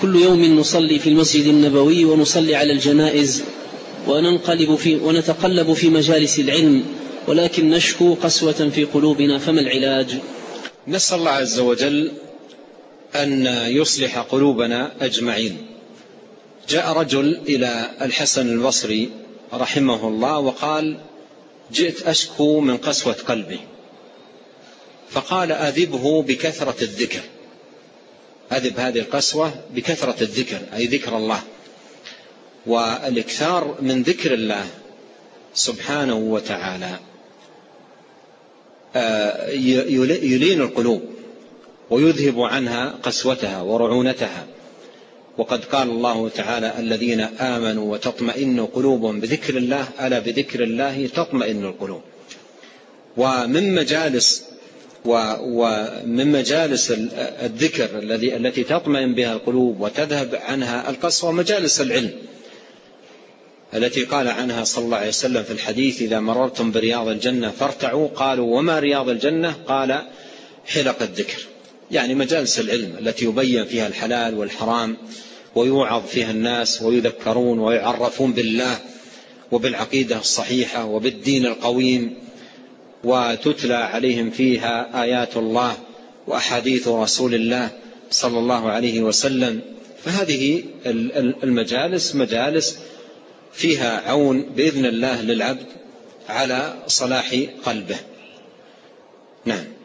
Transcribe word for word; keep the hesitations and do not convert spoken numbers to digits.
كل يوم نصلي في المسجد النبوي ونصلي على الجنائز وننقلب في ونتقلب في مجالس العلم، ولكن نشكو قسوة في قلوبنا، فما العلاج؟ نسأل الله عز وجل أن يصلح قلوبنا أجمعين. جاء رجل إلى الحسن البصري رحمه الله وقال: جئت أشكو من قسوة قلبي. فقال: أذبه بكثرة الذكر، أذب هذه القسوة بكثرة الذكر، أي ذكر الله، والإكثار من ذكر الله سبحانه وتعالى يلين القلوب ويذهب عنها قسوتها ورعونتها. وقد قال الله تعالى: الذين آمنوا وتطمئن قلوبهم بذكر الله، ألا بذكر الله تطمئن القلوب. ومن مجالس ومن مجالس الذكر الذي التي تطمئن بها القلوب وتذهب عنها القسوة مجالس العلم التي قال عنها صلى الله عليه وسلم في الحديث: إذا مررتم برياض الجنة فارتعوا. قالوا: وما رياض الجنة؟ قال: حلق الذكر، يعني مجالس العلم التي يبين فيها الحلال والحرام ويوعظ فيها الناس ويذكرون ويعرفون بالله وبالعقيدة الصحيحة وبالدين القويم، وتتلى عليهم فيها آيات الله وأحاديث رسول الله صلى الله عليه وسلم. فهذه المجالس مجالس فيها عون بإذن الله للعبد على صلاح قلبه. نعم.